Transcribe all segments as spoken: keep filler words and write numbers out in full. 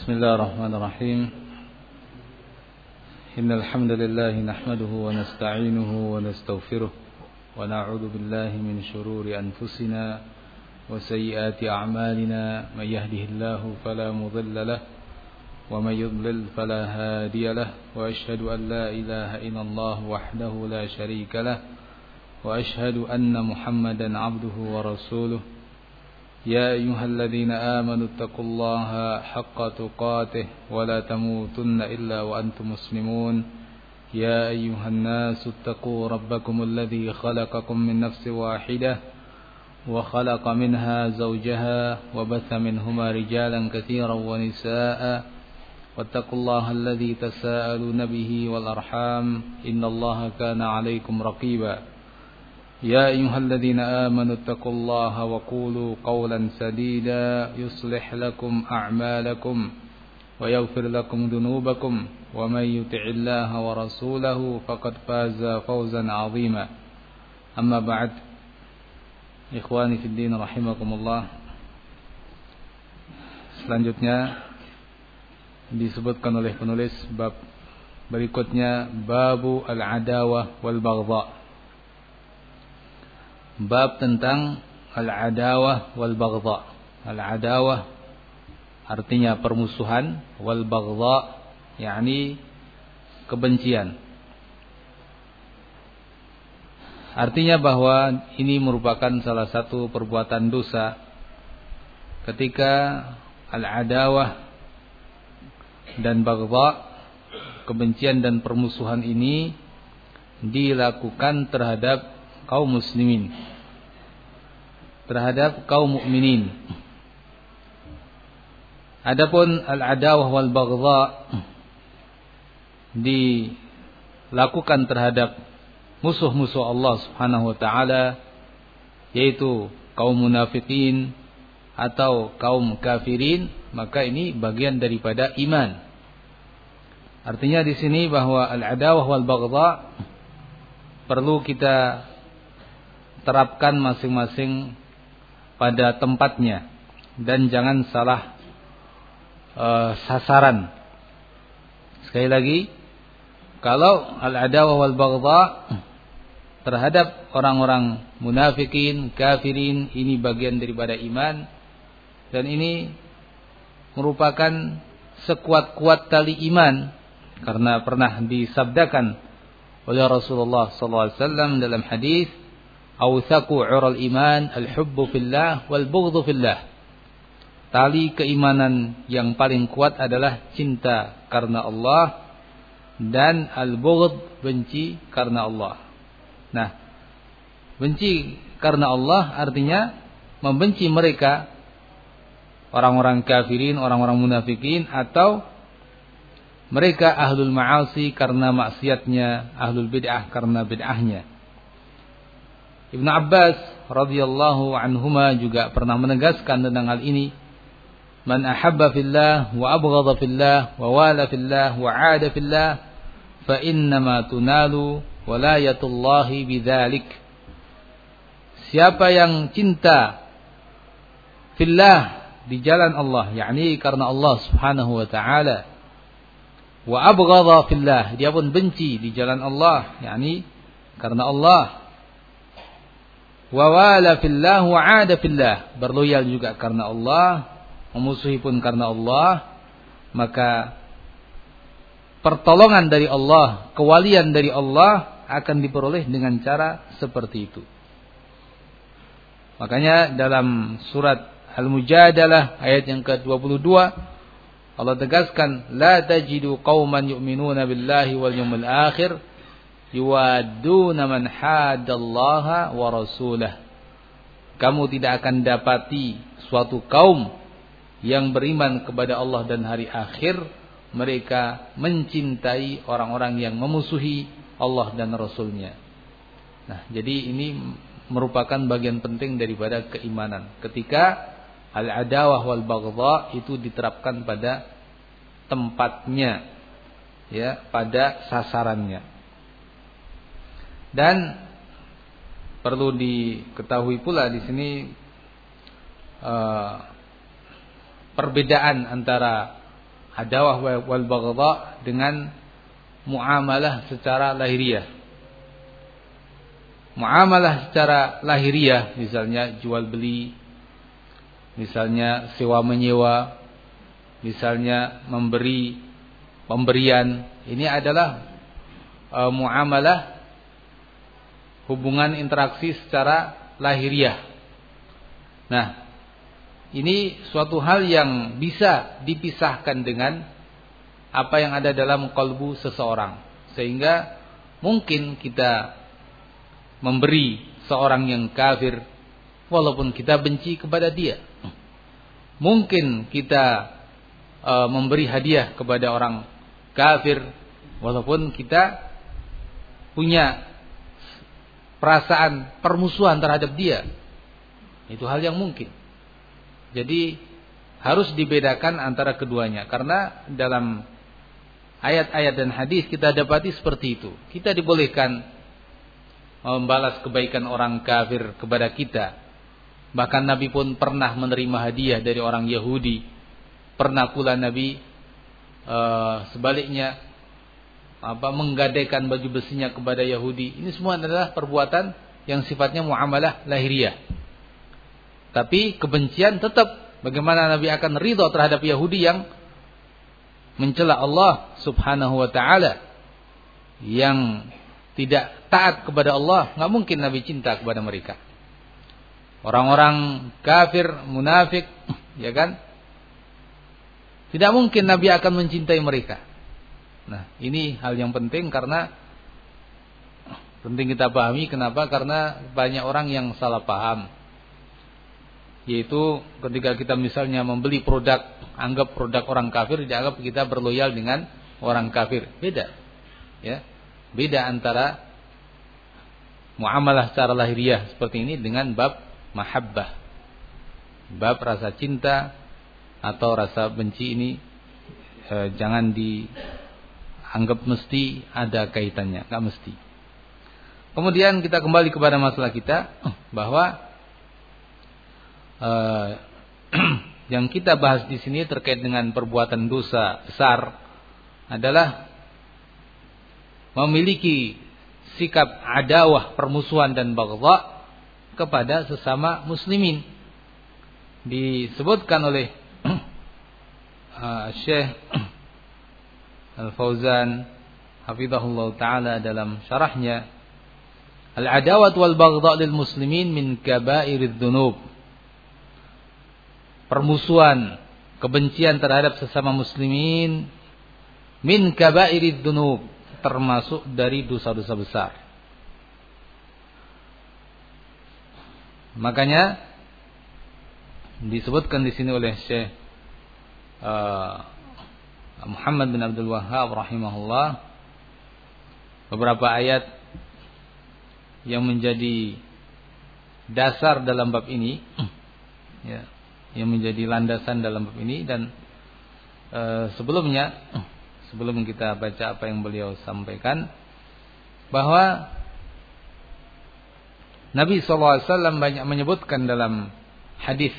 بسم الله الرحمن الرحيم إن الحمد لله نحمده ونستعينه ونستغفره ونعوذ بالله من شرور أنفسنا وسيئات أعمالنا من يهده الله فلا مضل له ومن يضلل فلا هادي له وأشهد أن لا إله إلا الله وحده لا شريك له وأشهد أن محمدا عبده ورسوله يا أيها الذين آمنوا اتقوا الله حق تقاته ولا تموتن إلا وأنتم مسلمون يا أيها الناس اتقوا ربكم الذي خلقكم من نفس واحدة وخلق منها زوجها وبث منهما رجالا كثيرا ونساء واتقوا الله الذي تساءلون به والأرحام إن الله كان عليكم رقيبا يا أيها الذين آمنوا اتقوا الله وقولوا قولا سديدا يصلح لكم أعمالكم ويغفر لكم ذنوبكم ومن يطع الله ورسوله فقد فاز فوزا عظيما أما بعد إخواني في الدين رحمكم الله. Selanjutnya disebutkan oleh penulis bab berikutnya, babu al-adawah wal baghdha. Bab tentang al-adawah wal baghdha. Al-adawah artinya permusuhan, wal baghdha yakni kebencian. Artinya bahwa ini merupakan salah satu perbuatan dosa ketika al-adawah dan baghdha, kebencian dan permusuhan ini dilakukan terhadap kaum muslimin, terhadap kaum mukminin. Adapun al-adawah wal baghdha dilakukan terhadap musuh-musuh Allah Subhanahu wa taala, yaitu kaum munafikin atau kaum kafirin, maka ini bagian daripada iman. Artinya di sini bahwa al-adawah wal baghdha perlu kita terapkan masing-masing pada tempatnya dan jangan salah uh, sasaran. Sekali lagi, kalau al-adawah wal baghdha terhadap orang-orang munafikin, kafirin, ini bagian daripada iman dan ini merupakan sekuat-kuat tali iman, karena pernah disabdakan oleh Rasulullah sallallahu alaihi wasallam dalam hadis, awthaqu 'ural iman al-hubbu fillah wal bughdhu fillah. Tali keimanan yang paling kuat adalah cinta karena Allah dan al-bughd, benci karena Allah. Nah, benci karena Allah artinya membenci mereka, orang-orang kafirin, orang-orang munafikin, atau mereka ahlul ma'asi karena maksiatnya, ahlul bid'ah karena bid'ahnya. Ibnu Abbas radhiyallahu anhuma juga pernah menegaskan tentang hal ini. Man ahabba fillah wa abghadha fillah wa wala fillah wa 'ada fillah fa innama tunalu walayatullahi bidzalik. Siapa yang cinta fillah, di jalan Allah, yakni karena Allah Subhanahu wa taala, wa abghadha fillah, dia pun benci di jalan Allah, yakni karena Allah, wa wala fillah wa 'ada fillah, berloyal juga karena Allah, memusuhi pun karena Allah, maka pertolongan dari Allah, kewalian dari Allah akan diperoleh dengan cara seperti itu. Makanya dalam surat Al-Mujadalah ayat yang ke dua puluh dua Allah tegaskan, la tajidu qauman yu'minuna billahi wal yawmil akhir yuwadduna man haddallaha wa rasulah. Kamu tidak akan dapati suatu kaum yang beriman kepada Allah dan hari akhir, mereka mencintai orang-orang yang memusuhi Allah dan Rasulnya. Nah, jadi ini merupakan bagian penting daripada keimanan. Ketika al-adawah wal baghdha itu diterapkan pada tempatnya, ya, pada sasarannya. Dan perlu diketahui pula di sini uh, perbedaan antara adawah wal baghdha dengan muamalah secara lahiriah. Muamalah secara lahiriah, misalnya jual beli, misalnya sewa menyewa, misalnya memberi pemberian, ini adalah e, muamalah hubungan interaksi secara lahiriah. Nah, ini suatu hal yang bisa dipisahkan dengan apa yang ada dalam kalbu seseorang, sehingga mungkin kita memberi seorang yang kafir walaupun kita benci kepada dia. Mungkin kita e, memberi hadiah kepada orang kafir walaupun kita punya perasaan permusuhan terhadap dia. Itu hal yang mungkin. Jadi harus dibedakan antara keduanya, karena dalam ayat-ayat dan hadis kita dapati seperti itu. Kita dibolehkan membalas kebaikan orang kafir kepada kita. Bahkan Nabi pun pernah menerima hadiah dari orang Yahudi. Pernah pula Nabi e, sebaliknya apa menggadaikan baju besinya kepada Yahudi. Ini semua adalah perbuatan yang sifatnya muamalah lahiriah. Tapi kebencian tetap, bagaimana Nabi akan ridha terhadap Yahudi yang mencela Allah Subhanahu wa taala, yang tidak taat kepada Allah, nggak mungkin Nabi cinta kepada mereka. Orang-orang kafir, munafik, ya kan? Tidak mungkin Nabi akan mencintai mereka. Nah, ini hal yang penting, karena penting kita pahami. Kenapa? Karena banyak orang yang salah paham. Yaitu ketika kita misalnya membeli produk, anggap produk orang kafir, dianggap kita berloyal dengan orang kafir. Beda. Ya. Beda antara muamalah secara lahiriah seperti ini dengan bab mahabbah. Bab rasa cinta atau rasa benci ini eh, jangan dianggap mesti ada kaitannya, enggak mesti. Kemudian kita kembali kepada masalah kita, bahwa eh, yang kita bahas di sini terkait dengan perbuatan dosa besar adalah memiliki sikap adawah, permusuhan dan baghdha kepada sesama muslimin. Disebutkan oleh uh, Syekh Al-Fauzan hafizahullah taala dalam syarahnya, al-adawah wal baghdha lil muslimin min kabairidz dzunub. Permusuhan, kebencian terhadap sesama muslimin min kabairidz dzunub, termasuk dari dosa-dosa besar. Makanya disebutkan di sini oleh Syekh uh, Muhammad bin Abdul Wahhab rahimahullah beberapa ayat yang menjadi dasar dalam bab ini, ya, yang menjadi landasan dalam bab ini. Dan uh, sebelumnya sebelum kita baca apa yang beliau sampaikan, bahwa Nabi shallallahu alaihi wasallam banyak menyebutkan dalam hadis,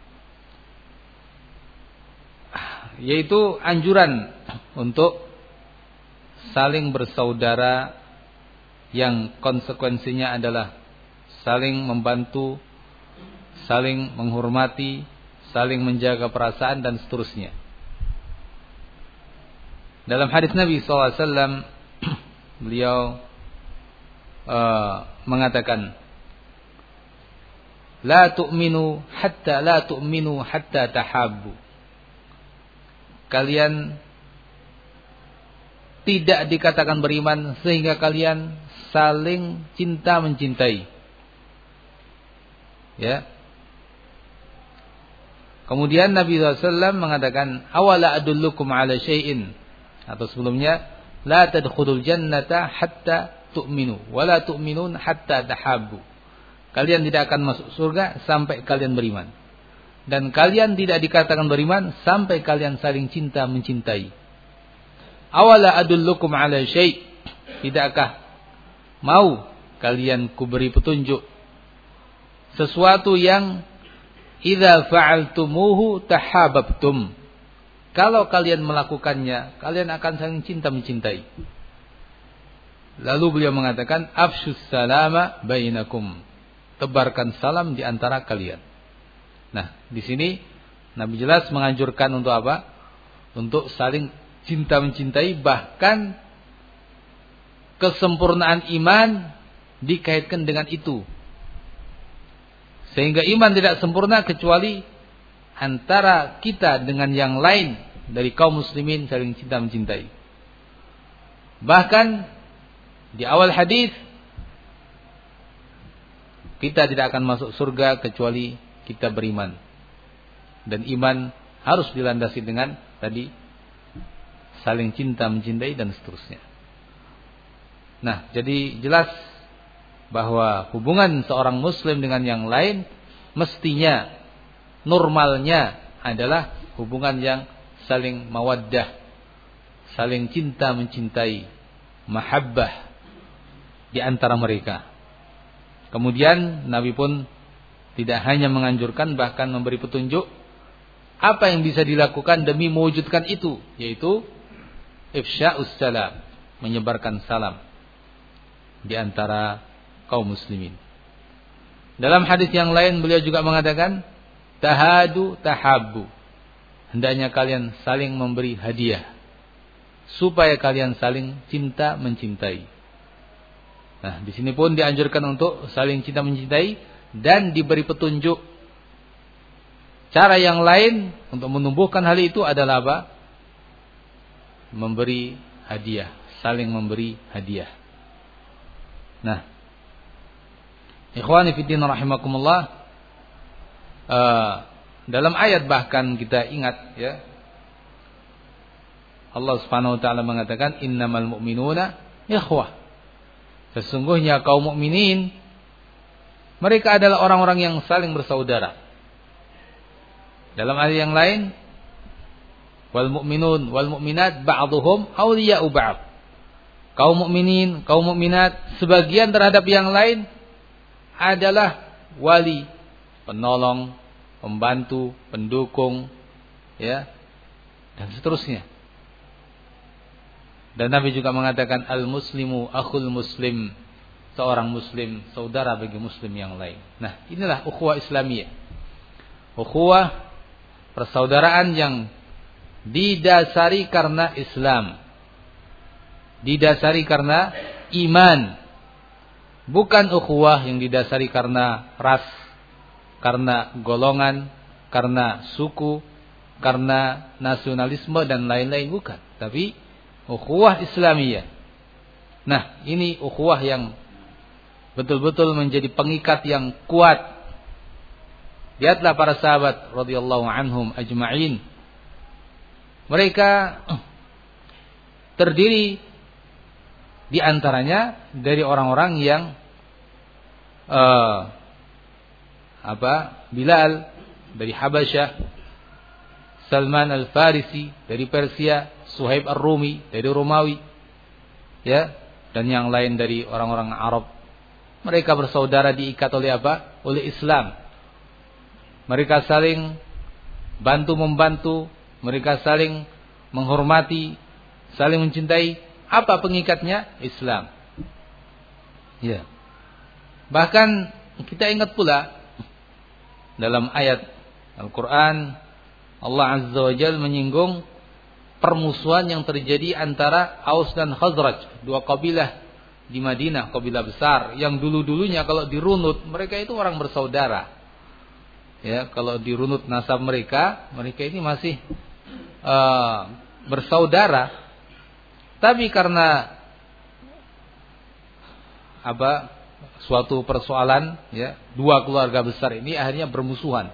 yaitu anjuran untuk saling bersaudara yang konsekuensinya adalah saling membantu, saling menghormati, saling menjaga perasaan dan seterusnya. Dalam hadis Nabi shallallahu alaihi wasallam beliau uh, mengatakan, La tu'minu hatta la tu'minu hatta tahabbu. Kalian tidak dikatakan beriman sehingga kalian saling cinta mencintai. Ya. Kemudian Nabi shallallahu alaihi wasallam mengatakan, awala adullukum ala syai'in, atau sebelumnya, la tadkhulul jannata hatta tu'minu wa la tu'minun hatta tahabbu. Kalian tidak akan masuk surga sampai kalian beriman, dan kalian tidak dikatakan beriman sampai kalian saling cinta mencintai. Awala adullukum ala syai', tidakkah mau kalian kuberi petunjuk sesuatu yang idza fa'altumuhu tahabbtum, kalau kalian melakukannya, kalian akan saling cinta mencintai. Lalu beliau mengatakan, afshus salama bainakum. Tebarkan salam di antara kalian. Nah, di sini Nabi jelas menganjurkan untuk apa? Untuk saling cinta mencintai, bahkan kesempurnaan iman dikaitkan dengan itu. Sehingga iman tidak sempurna kecuali antara kita dengan yang lain dari kaum muslimin saling cinta mencintai. Bahkan di awal hadis, kita tidak akan masuk surga kecuali kita beriman. Dan iman harus dilandasi dengan tadi saling cinta mencintai dan seterusnya. Nah, jadi jelas bahwa hubungan seorang muslim dengan yang lain mestinya normalnya adalah hubungan yang saling mawaddah, saling cinta mencintai, mahabbah di antara mereka. Kemudian Nabi pun tidak hanya menganjurkan, bahkan memberi petunjuk apa yang bisa dilakukan demi mewujudkan itu, yaitu ifsya'us salam, menyebarkan salam di antara kaum muslimin. Dalam hadis yang lain beliau juga mengatakan, tahadu tahabbu. Hendaknya kalian saling memberi hadiah supaya kalian saling cinta mencintai. Nah, di sini pun dianjurkan untuk saling cinta mencintai dan diberi petunjuk. Cara yang lain untuk menumbuhkan hal itu adalah apa? Memberi hadiah, saling memberi hadiah. Nah, ikhwani fiddin rahimakumullah, uh, dalam ayat bahkan kita ingat ya, Allah Subhanahu wa taala mengatakan innamal mu'minuna ikhwah. Sesungguhnya kaum mukminin mereka adalah orang-orang yang saling bersaudara. Dalam ayat yang lain, wal mu'minun wal mu'minat ba'dhuhum awliya'u ba'd. Kaum mukminin, kaum mukminat sebagian terhadap yang lain adalah wali, penolong, pembantu, pendukung, ya, dan seterusnya. Dan Nabi juga mengatakan al-muslimu akhul muslim, seorang muslim saudara bagi muslim yang lain. Nah, inilah ukhuwah Islamiyah. Ukhuwah persaudaraan yang didasari karena Islam, didasari karena iman. Bukan ukhuwah yang didasari karena ras, karena golongan, karena suku, karena nasionalisme dan lain-lain, bukan. Tapi ukhuwah Islamiyah. Nah, ini ukhuwah yang betul-betul menjadi pengikat yang kuat. Lihatlah para sahabat radhiyallahu anhum ajma'in. Mereka terdiri di antaranya dari orang-orang yang uh, apa? Bilal dari Habasyah, Salman Al-Farisi dari Persia, Suhaib Ar-Rumi dari Romawi, ya, dan yang lain dari orang-orang Arab. Mereka bersaudara diikat oleh apa? Oleh Islam. Mereka saling bantu membantu, mereka saling menghormati, saling mencintai. Apa pengikatnya? Islam. Ya. Bahkan kita ingat pula dalam ayat Al-Quran, Allah Azza wa Jalla menyinggung permusuhan yang terjadi antara Aus dan Khazraj, dua kabilah di Madinah, kabilah besar yang dulu-dulunya kalau dirunut mereka itu orang bersaudara. Ya, kalau dirunut nasab mereka, mereka ini masih uh, bersaudara. Tapi karena apa? Suatu persoalan, ya, dua keluarga besar ini akhirnya bermusuhan.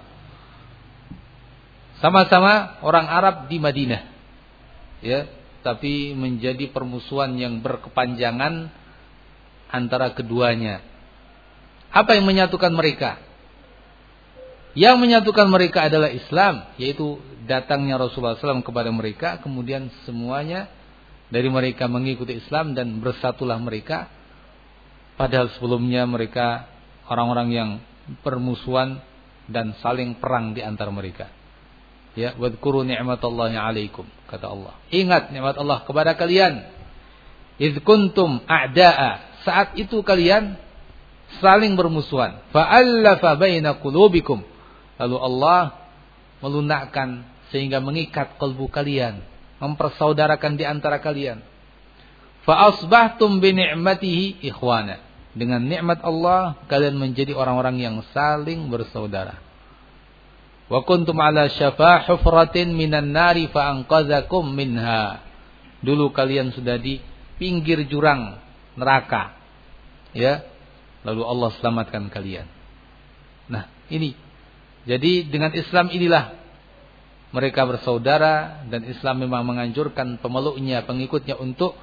Sama-sama orang Arab di Madinah, ya, tapi menjadi permusuhan yang berkepanjangan antara keduanya. Apa yang menyatukan mereka? Yang menyatukan mereka adalah Islam, yaitu datangnya Rasulullah shallallahu alaihi wasallam kepada mereka, kemudian semuanya dari mereka mengikuti Islam dan bersatulah mereka. Padahal sebelumnya mereka orang-orang yang permusuhan dan saling perang di antara mereka. Ya, wadhkuru ni'matallahi 'alaikum, kata Allah. Ingat nikmat Allah kepada kalian. Idz kuntum a'da'a, saat itu kalian saling bermusuhan. Fa'allafa baina qulubikum. Lalu Allah melunakkan sehingga mengikat kalbu kalian, mempersaudarakan di antara kalian. Fa asbahtum bi ni'matihi ikhwana. Dengan nikmat Allah kalian menjadi orang-orang yang saling bersaudara. Wa kuntum ala syafa hufratin minan nari fa anqadzakum minha. Dulu kalian sudah di pinggir jurang neraka. Ya. Lalu Allah selamatkan kalian. Nah, ini. Jadi dengan Islam inilah mereka bersaudara, dan Islam memang menganjurkan pemeluknya, pengikutnya untuk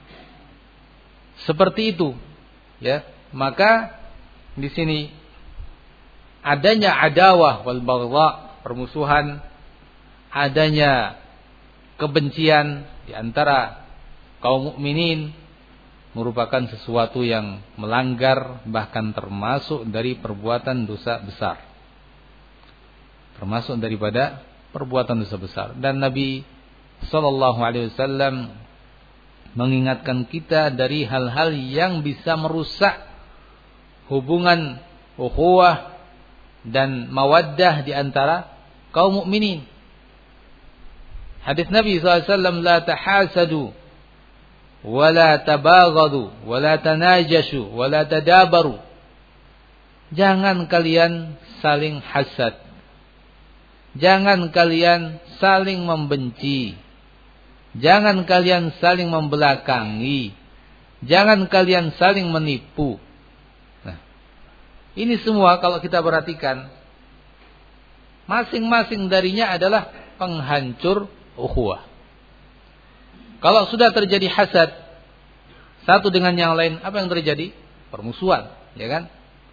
seperti itu. Ya. Maka di sini adanya adawah wal baghdha, permusuhan, adanya kebencian di antara kaum mukminin merupakan sesuatu yang melanggar, bahkan termasuk dari perbuatan dosa besar. Termasuk daripada perbuatan dosa besar. Dan Nabi sallallahu alaihi wasallam mengingatkan kita dari hal-hal yang bisa merusak hubungan ukhuwah dan mawaddah di antara kaum mukminin. Hadis Nabi sallallahu alaihi wasallam, la tahasadu wa la tabaghadu wa la tanajashu wa la tadabaru. Jangan kalian saling hasad. Jangan kalian saling membenci. Jangan kalian saling membelakangi. Jangan kalian saling menipu. Nah, ini semua kalau kita perhatikan, masing-masing darinya adalah penghancur ukhuwah. Kalau sudah terjadi hasad satu dengan yang lain, apa yang terjadi? Permusuhan, ya kan?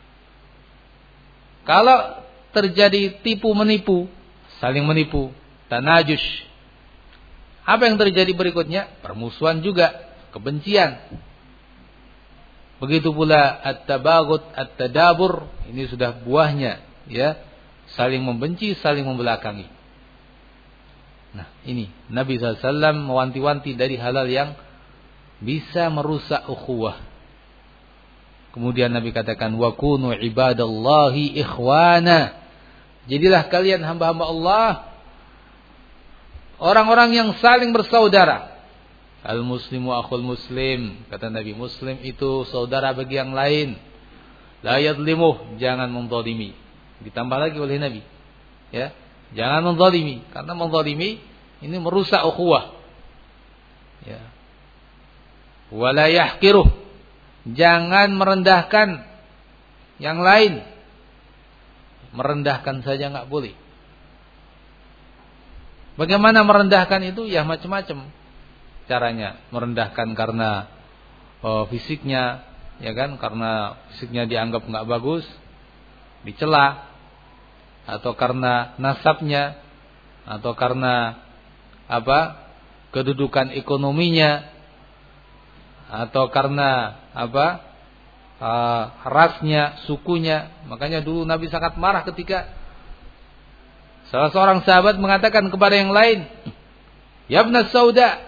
Kalau terjadi tipu menipu, saling menipu, tanajush, apa yang terjadi berikutnya? Permusuhan juga, kebencian. Begitu pula at-tabaghut, at-tadabur, ini sudah buahnya, ya, saling membenci, saling membelakangi. Nah, ini Nabi sallallahu alaihi wasallam mewanti-wanti dari hal-hal yang bisa merusak ukhuwah. Kemudian Nabi katakan, wa kunu ibadallahi ikhwana. Jadilah kalian hamba-hamba Allah, orang-orang yang saling bersaudara. Al-muslimu akhul muslim, kata Nabi, muslim itu saudara bagi yang lain. La yadlimuh, jangan menzalimi. Ditambah lagi oleh Nabi, ya, jangan menzalimi, karena menzalimi ini merusak ukhuwah. Ya. Wala yahqiruh, jangan merendahkan yang lain. Merendahkan saja enggak boleh. Bagaimana merendahkan itu? Ya macam-macam caranya. Merendahkan karena oh, fisiknya, ya kan? Karena fisiknya dianggap enggak bagus, dicela, atau karena nasabnya, atau karena apa? Kedudukan ekonominya, atau karena apa? Uh, rasnya, sukunya. Makanya dulu Nabi sangat marah ketika salah seorang sahabat mengatakan kepada yang lain, ya ibna sauda,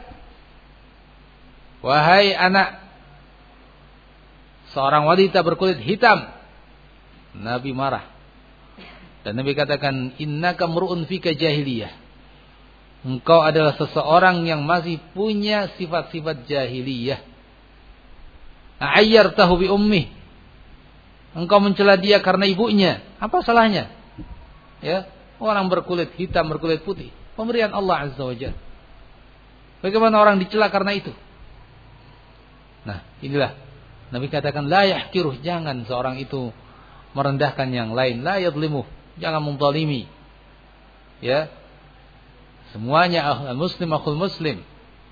wahai anak seorang wanita berkulit hitam. Nabi marah. Dan Nabi katakan, innaka mru'un fika jahiliyah. Engkau adalah seseorang yang masih punya sifat-sifat jahiliyah. Ayyartahu bi ummih. Engkau mencela dia karena ibunya. Apa salahnya? Ya, orang berkulit hitam, berkulit putih, pemberian Allah Azza wa Jalla. Bagaimana orang dicela karena itu? Nah, inilah Nabi katakan, la yahqiruh, jangan seorang itu merendahkan yang lain. La yadlimuh, jangan menzalimi. Ya. Semuanya ahlul muslim akhul muslim.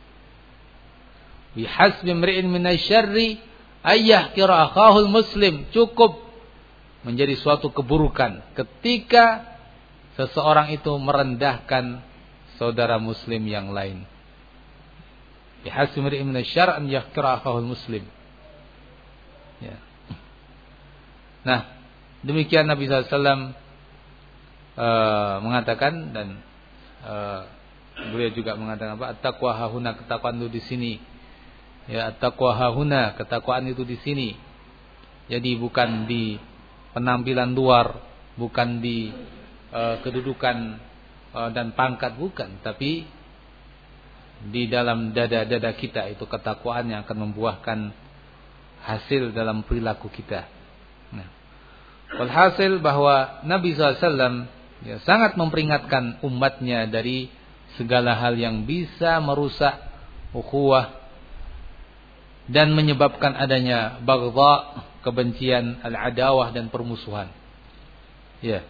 Bihasbi imri'in minasyarri ayyahqira akhahul muslim. Cukup menjadi suatu keburukan ketika seseorang itu merendahkan saudara muslim yang lain. Bihasbi imri'in minasyarri an yahqira akhahul muslim. Ya. Nah, demikian Nabi sallallahu alaihi wasallam uh, mengatakan, dan uh, beliau juga mengatakan apa? At-taqwa hahuna, ketakwaan itu di sini. Ya, at-taqwa hahuna, ketakwaan itu di sini. Jadi bukan di penampilan luar, bukan di uh, kedudukan uh, dan pangkat, bukan, tapi di dalam dada-dada kita itu ketakwaan yang akan membuahkan hasil dalam perilaku kita. Nah, walhasil bahwa Nabi shallallahu alaihi wasallam ya, sangat memperingatkan umatnya dari segala hal yang bisa merusak ukhuwah dan menyebabkan adanya baghdha, kebencian, al-adawah dan permusuhan. Ya.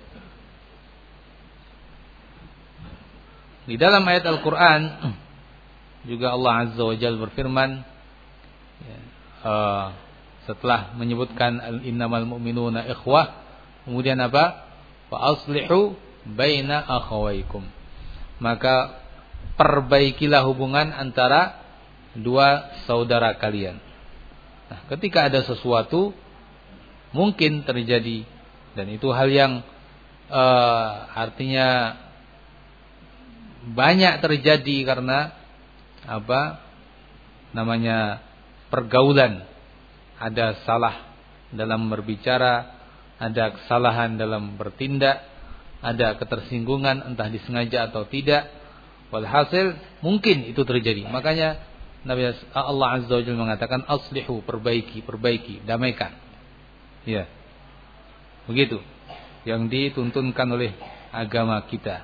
Di dalam ayat Al-Qur'an juga Allah Azza wa Jalla berfirman, ya, uh, setelah menyebutkan innamal mu'minuna ikhwah, kemudian apa? Fa aslihu baina akhawaykum. Maka perbaikilah hubungan antara dua saudara kalian. Nah, ketika ada sesuatu mungkin terjadi, dan itu hal yang uh, artinya banyak terjadi karena apa? Namanya pergaulan. Ada salah dalam berbicara, ada kesalahan dalam bertindak, ada ketersinggungan entah disengaja atau tidak. Walhasil mungkin itu terjadi. Makanya Nabi Allah Azza wa Jalla mengatakan aslihu, perbaiki, perbaiki, damaikan. Ya. Begitu yang dituntunkan oleh agama kita.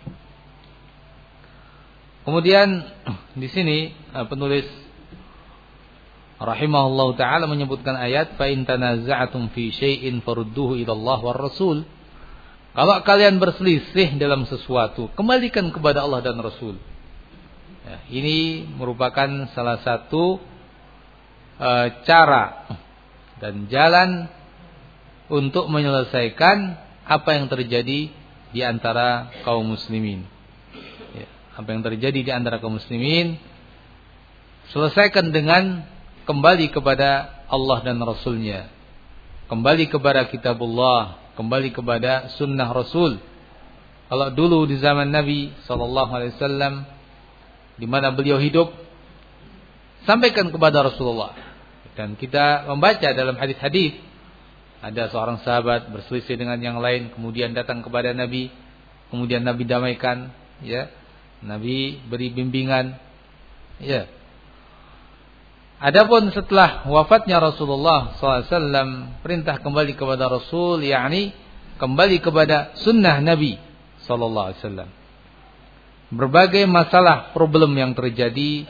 Kemudian di sini penulis rahimahullahu taala menyebutkan ayat fa in tanaza'tum fi syai'in farudduhu ila Allah war Rasul. Kalau kalian berselisih dalam sesuatu, kembalikan kepada Allah dan Rasul. Ya, ini merupakan salah satu e, cara dan jalan untuk menyelesaikan apa yang terjadi di antara kaum muslimin. Ya, apa yang terjadi di antara kaum muslimin selesaikan dengan kembali kepada Allah dan Rasulnya, kembali kepada kitabullah, kembali kepada sunnah Rasul. Kalau dulu di zaman Nabi sallallahu alaihi wasallam di mana beliau hidup, sampaikan kepada Rasulullah. Dan kita membaca dalam hadis-hadis, ada seorang sahabat berselisih dengan yang lain, kemudian datang kepada Nabi, kemudian Nabi damaikan, ya. Nabi beri bimbingan, ya. Adapun setelah wafatnya Rasulullah sallallahu alaihi wasallam, perintah kembali kepada Rasul, yakni kembali kepada sunnah Nabi sallallahu alaihi wasallam. Berbagai masalah, problem yang terjadi,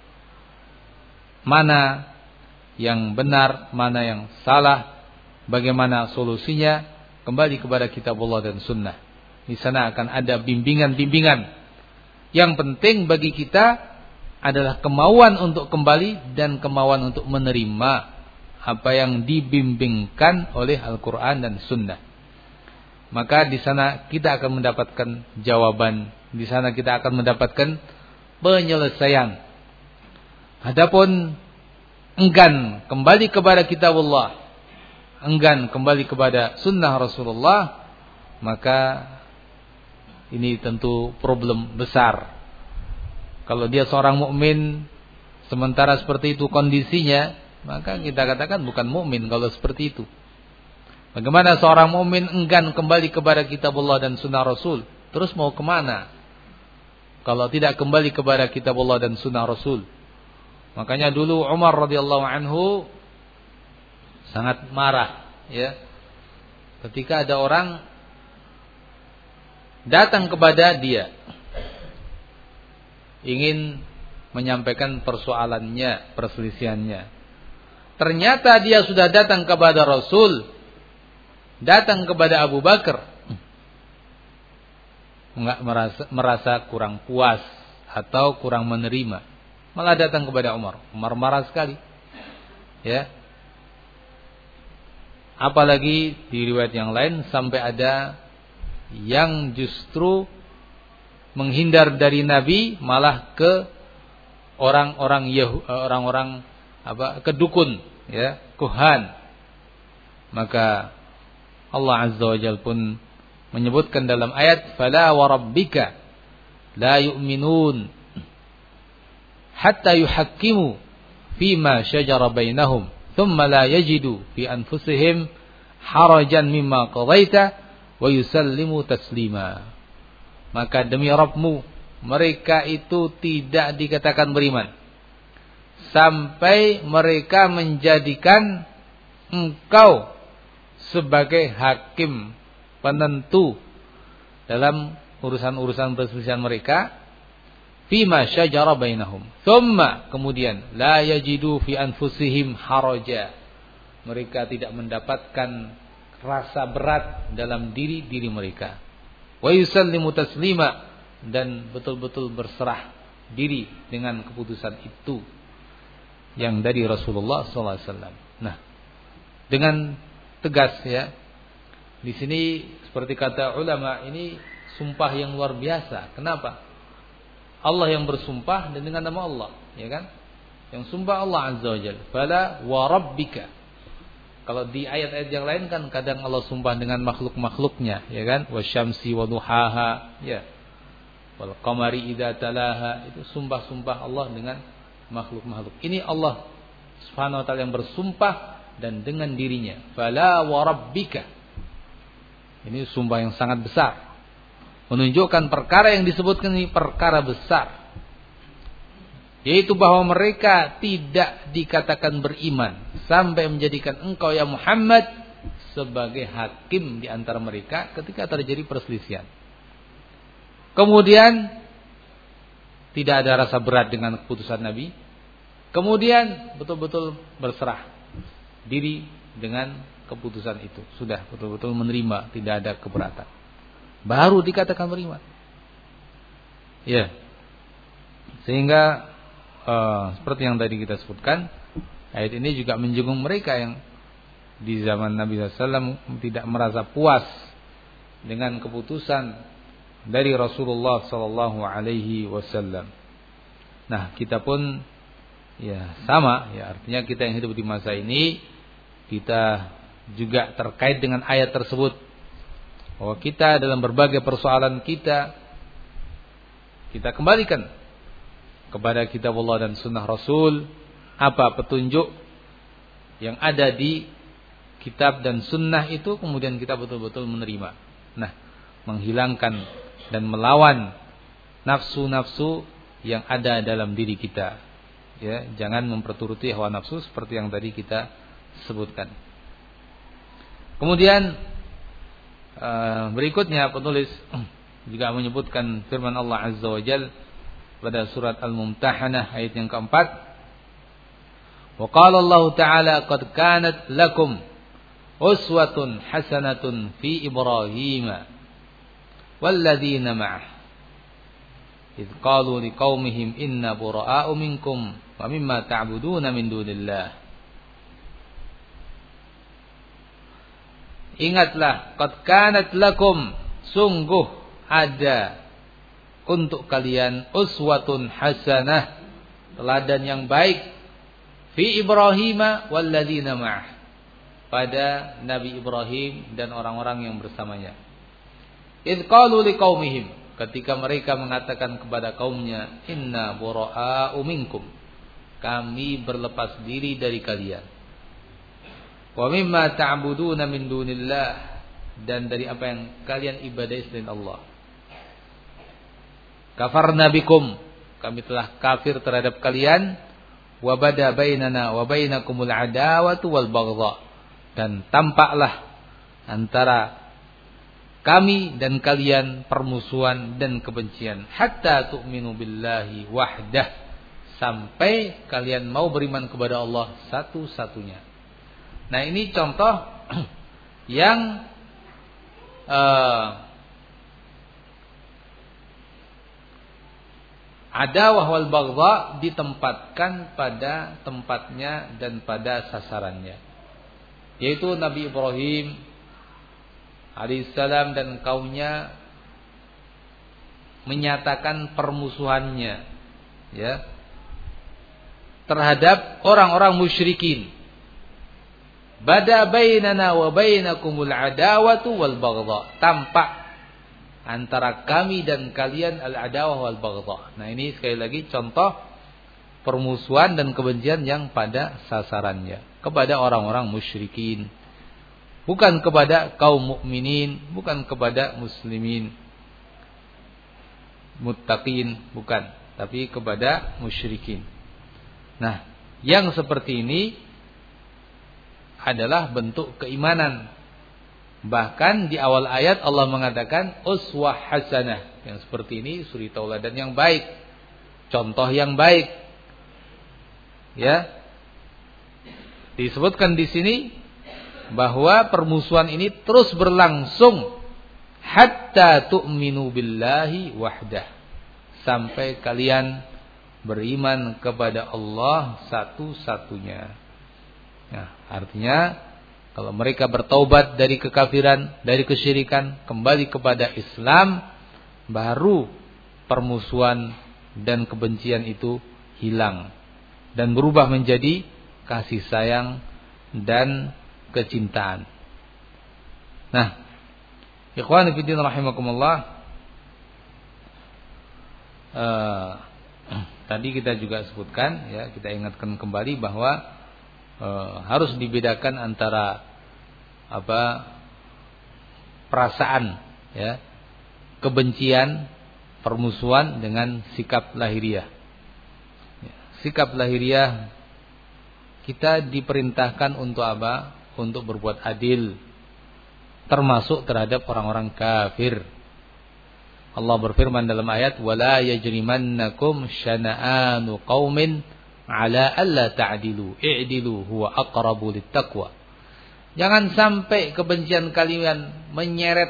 mana yang benar, mana yang salah, bagaimana solusinya, kembali kepada kitabullah dan sunnah. Di sana akan ada bimbingan-bimbingan. Yang penting bagi kita adalah kemauan untuk kembali dan kemauan untuk menerima apa yang dibimbingkan oleh Al-Quran dan Sunnah. Maka di sana kita akan mendapatkan jawaban, di sana kita akan mendapatkan penyelesaian. Adapun enggan kembali kepada kitabullah, enggan kembali kepada Sunnah Rasulullah, maka ini tentu problem besar. Kalau dia seorang mukmin sementara seperti itu kondisinya, maka kita katakan bukan mukmin kalau seperti itu. Bagaimana seorang mukmin enggan kembali kepada kitabullah dan sunnah Rasul, terus mau kemana kalau tidak kembali kepada kitabullah dan sunnah Rasul? Makanya dulu Umar radhiyallahu anhu sangat marah, ya, ketika ada orang datang kepada dia ingin menyampaikan persoalannya, perselisihannya. Ternyata dia sudah datang kepada Rasul, datang kepada Abu Bakar, enggak merasa, merasa kurang puas atau kurang menerima, malah datang kepada Umar. Umar marah sekali, ya. Apalagi di riwayat yang lain sampai ada yang justru menghindar dari Nabi malah ke orang-orang Yahudi, orang-orang apa, ke dukun, ya, kuhan. Maka Allah Azza wa Jalla pun menyebutkan dalam ayat fala wa rabbika la yu'minun hatta yuhakkimu fima syajara bainahum thumma la yajidu fi anfusihim harajan mimma qadaita wa yusallimu taslima. Maka demi Rabbmu, mereka itu tidak dikatakan beriman sampai mereka menjadikan engkau sebagai hakim penentu dalam urusan-urusan perselisihan mereka, fima syajara bainahum, thumma kemudian la yajidu fi anfusihim haraja, mereka tidak mendapatkan rasa berat dalam diri-diri mereka, wa yusallimu taslima, dan betul-betul berserah diri dengan keputusan itu yang dari Rasulullah sallallahu alaihi wasallam. Nah, dengan tegas ya, di sini seperti kata ulama, ini sumpah yang luar biasa. Kenapa? Allah yang bersumpah dan dengan nama Allah, ya kan? Yang sumpah Allah azza wajalla. Fala wa rabbika. Kalau di ayat-ayat yang lain kan kadang Allah sumpah dengan makhluk-makhluknya, ya kan? Wasyamsi wa duhaha, ya. Wal qamari idza talaha, itu sumpah-sumpah Allah dengan makhluk-makhluk. Ini Allah Subhanahu wa taala yang bersumpah dan dengan dirinya. Fala wa rabbika. Ini sumpah yang sangat besar. Menunjukkan perkara yang disebutkan ini perkara besar, yaitu bahwa mereka tidak dikatakan beriman sampai menjadikan engkau ya Muhammad sebagai hakim di antara mereka ketika terjadi perselisihan. Kemudian tidak ada rasa berat dengan keputusan Nabi. Kemudian betul-betul berserah diri dengan keputusan itu. Sudah betul-betul menerima, tidak ada keberatan. Baru dikatakan beriman. Ya. Sehingga uh, seperti yang tadi kita sebutkan, ayat ini juga menjenguk mereka yang di zaman Nabi sallallahu alaihi wasallam tidak merasa puas dengan keputusan dari Rasulullah sallallahu alaihi wasallam. Nah, kita pun ya sama, ya artinya kita yang hidup di masa ini kita juga terkait dengan ayat tersebut. Bahwa kita dalam berbagai persoalan kita, kita kembalikan kepada kitab Allah dan sunnah Rasul, apa petunjuk yang ada di kitab dan sunnah itu, kemudian kita betul-betul menerima. Nah, menghilangkan dan melawan nafsu-nafsu yang ada dalam diri kita. Ya, jangan memperturuti hawa nafsu seperti yang tadi kita sebutkan. Kemudian Uh, berikutnya penulis juga menyebutkan firman Allah Azza wa Jalla pada surat Al-Mumtahanah ayat yang keempat. Wa qala Allah Ta'ala qad kanat lakum uswatun hasanatun fi Ibrahim walladzina ma'ah idh qalu liqaumihim inna bura'a'u minkum wa mimma ta'buduna min dunillah. Ingatlah, qad kanat lakum, sungguh ada untuk kalian uswatun hasanah, teladan yang baik, fi Ibrahim walladzina ma'ah, pada Nabi Ibrahim dan orang-orang yang bersamanya. Idz qalu liqaumihim, ketika mereka mengatakan kepada kaumnya, inna bura'a'u minkum, kami berlepas diri dari kalian. Wa mimma ta'buduna min dunillah, dan dari apa yang kalian ibadahi selain Allah. Kafarna bikum, kami telah kafir terhadap kalian. Wa bada bainana wa bainakumul adawatu wal baghdha, dan tampaklah antara kami dan kalian permusuhan dan kebencian. Hatta tu'minu billahi wahdah, sampai kalian mau beriman kepada Allah satu-satunya. Nah, ini contoh yang uh, adawah wal baghdha ditempatkan pada tempatnya dan pada sasarannya, yaitu Nabi Ibrahim alaihissalam dan kaumnya menyatakan permusuhannya, ya, terhadap orang-orang musyrikin. Bada bainana wa bainakumul adawatu wal baghdha, tampak antara kami dan kalian al-adawah wal baghdha. Nah, ini sekali lagi contoh permusuhan dan kebencian yang pada sasarannya kepada orang-orang musyrikin, bukan kepada kaum mukminin, bukan kepada muslimin muttaqin, bukan, tapi kepada musyrikin. Nah, yang seperti ini adalah bentuk keimanan. Bahkan di awal ayat Allah mengatakan uswah hasanah. Yang seperti ini suri tauladan yang baik, contoh yang baik. Ya. Disebutkan di sini bahwa permusuhan ini terus berlangsung hatta tu'minu billahi wahdah, sampai kalian beriman kepada Allah satu-satunya. Nah, artinya kalau mereka bertaubat dari kekafiran, dari kesyirikan, kembali kepada Islam, baru permusuhan dan kebencian itu hilang dan berubah menjadi kasih sayang dan kecintaan. Nah, ikhwan fillah rahimakumullah, uh, tadi kita juga sebutkan, ya, kita ingatkan kembali bahwa uh, harus dibedakan antara apa perasaan, ya, kebencian, permusuhan dengan sikap lahiriah. Ya, sikap lahiriah kita diperintahkan untuk apa? Untuk berbuat adil, termasuk terhadap orang-orang kafir. Allah berfirman dalam ayat, "Wala yajrimannakum syana'anu qaumin 'ala alla ta'dilu, i'dilu huwa aqrabu littaqwa." Jangan sampai kebencian kalian menyeret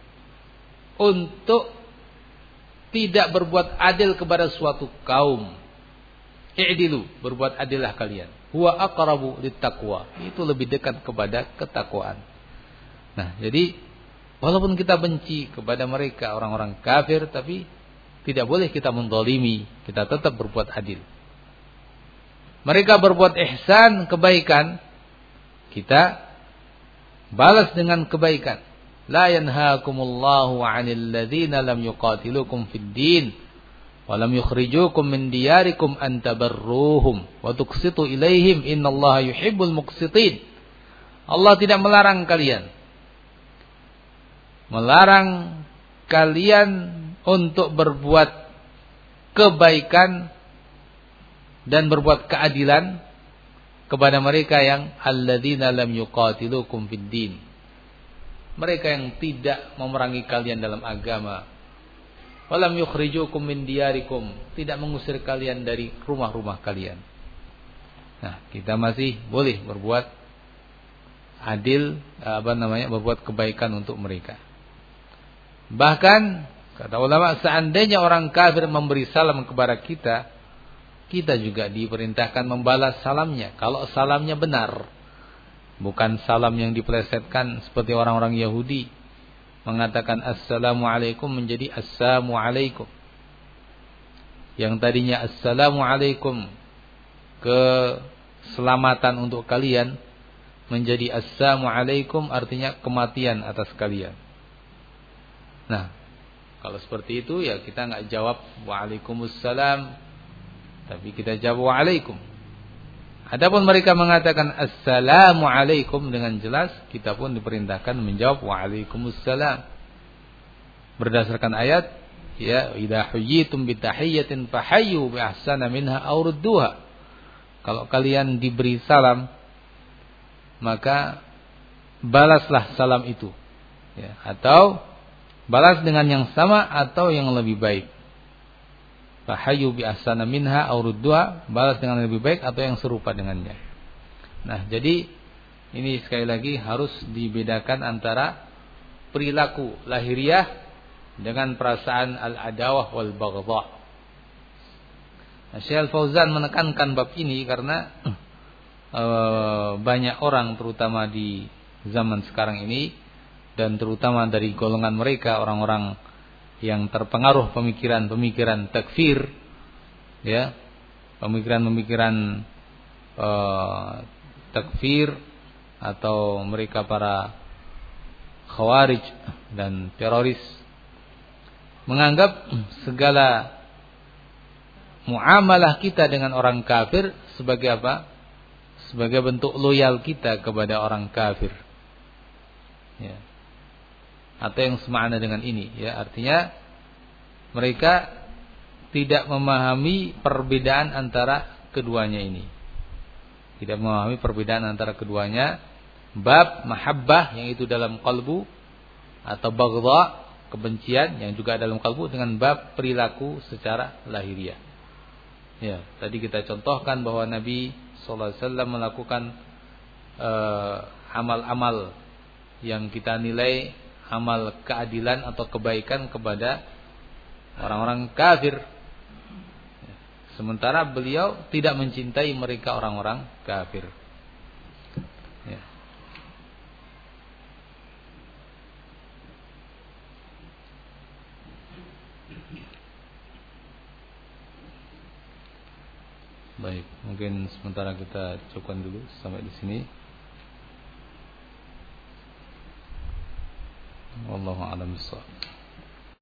untuk tidak berbuat adil kepada suatu kaum. I'dilu, berbuat adillah kalian. Huwa aqrabu littaqwa, itu lebih dekat kepada ketakwaan. Nah, jadi walaupun kita benci kepada mereka orang-orang kafir, tapi tidak boleh kita menzalimi, kita tetap berbuat adil. Mereka berbuat ihsan, kebaikan, kita balas dengan kebaikan. La yanhaakumullahu 'anil ladzina lam yuqatilukum fid din wa lam yukhrijukum min diyarikum an tabarruhum wa tuqsitu ilaihim innallaha yuhibbul muqsitin. Allah tidak melarang kalian. Melarang kalian untuk berbuat kebaikan dan berbuat keadilan kepada mereka yang alladzina lam yuqatilukum fid din. Mereka yang tidak memerangi kalian dalam agama. Walam yukhrijukum min diyarikum, tidak mengusir kalian dari rumah-rumah kalian. Nah, kita masih boleh berbuat adil, apa namanya, berbuat kebaikan untuk mereka. Bahkan kata ulama, seandainya orang kafir memberi salam kepada kita, kita juga diperintahkan membalas salamnya, kalau salamnya benar. Bukan salam yang dipelesetkan seperti orang-orang Yahudi, mengatakan assalamualaikum menjadi assalamualaikum. Yang tadinya assalamualaikum, keselamatan untuk kalian, menjadi assalamualaikum artinya kematian atas kalian. Nah, kalau seperti itu ya kita enggak jawab waalaikumsalam, tapi kita jawab waalaikum. Adapun mereka mengatakan assalamualaikum dengan jelas, kita pun diperintahkan menjawab waalaikumsalam. Berdasarkan ayat, ya, idza huyyitum bitahiyyatin fahayyu bi ahsana minha aw rudduha. Kalau kalian diberi salam, maka balaslah salam itu, ya, atau balas dengan yang sama atau yang lebih baik. Fahayyu bi ahsana minha aw rudduha, balas dengan lebih baik atau yang serupa dengannya. Nah, jadi ini sekali lagi harus dibedakan antara perilaku lahiriah dengan perasaan al-adawah wal baghdha. Nah, Syekh Al-Fauzan menekankan bab ini karena e, banyak orang terutama di zaman sekarang ini, dan terutama dari golongan mereka orang-orang yang terpengaruh pemikiran-pemikiran takfir, ya, pemikiran-pemikiran uh, takfir, atau mereka para khawarij dan teroris, menganggap segala muamalah kita dengan orang kafir sebagai apa? Sebagai bentuk loyal kita kepada orang kafir. Ya. Atau yang semakna dengan ini, ya, artinya mereka tidak memahami perbedaan antara keduanya ini. Tidak memahami perbedaan antara keduanya. Bab mahabbah yang itu dalam qalbu, atau baghdha, kebencian yang juga dalam qalbu, dengan bab perilaku secara lahiriah. Ya, tadi kita contohkan bahwa Nabi sallallahu alaihi wasallam melakukan uh, amal-amal yang kita nilai amal keadilan atau kebaikan kepada orang-orang kafir. Sementara beliau tidak mencintai mereka orang-orang kafir. Ya. Baik, mungkin sementara kita cukupkan dulu sampai di sini. Wallahu a'lam bishawab.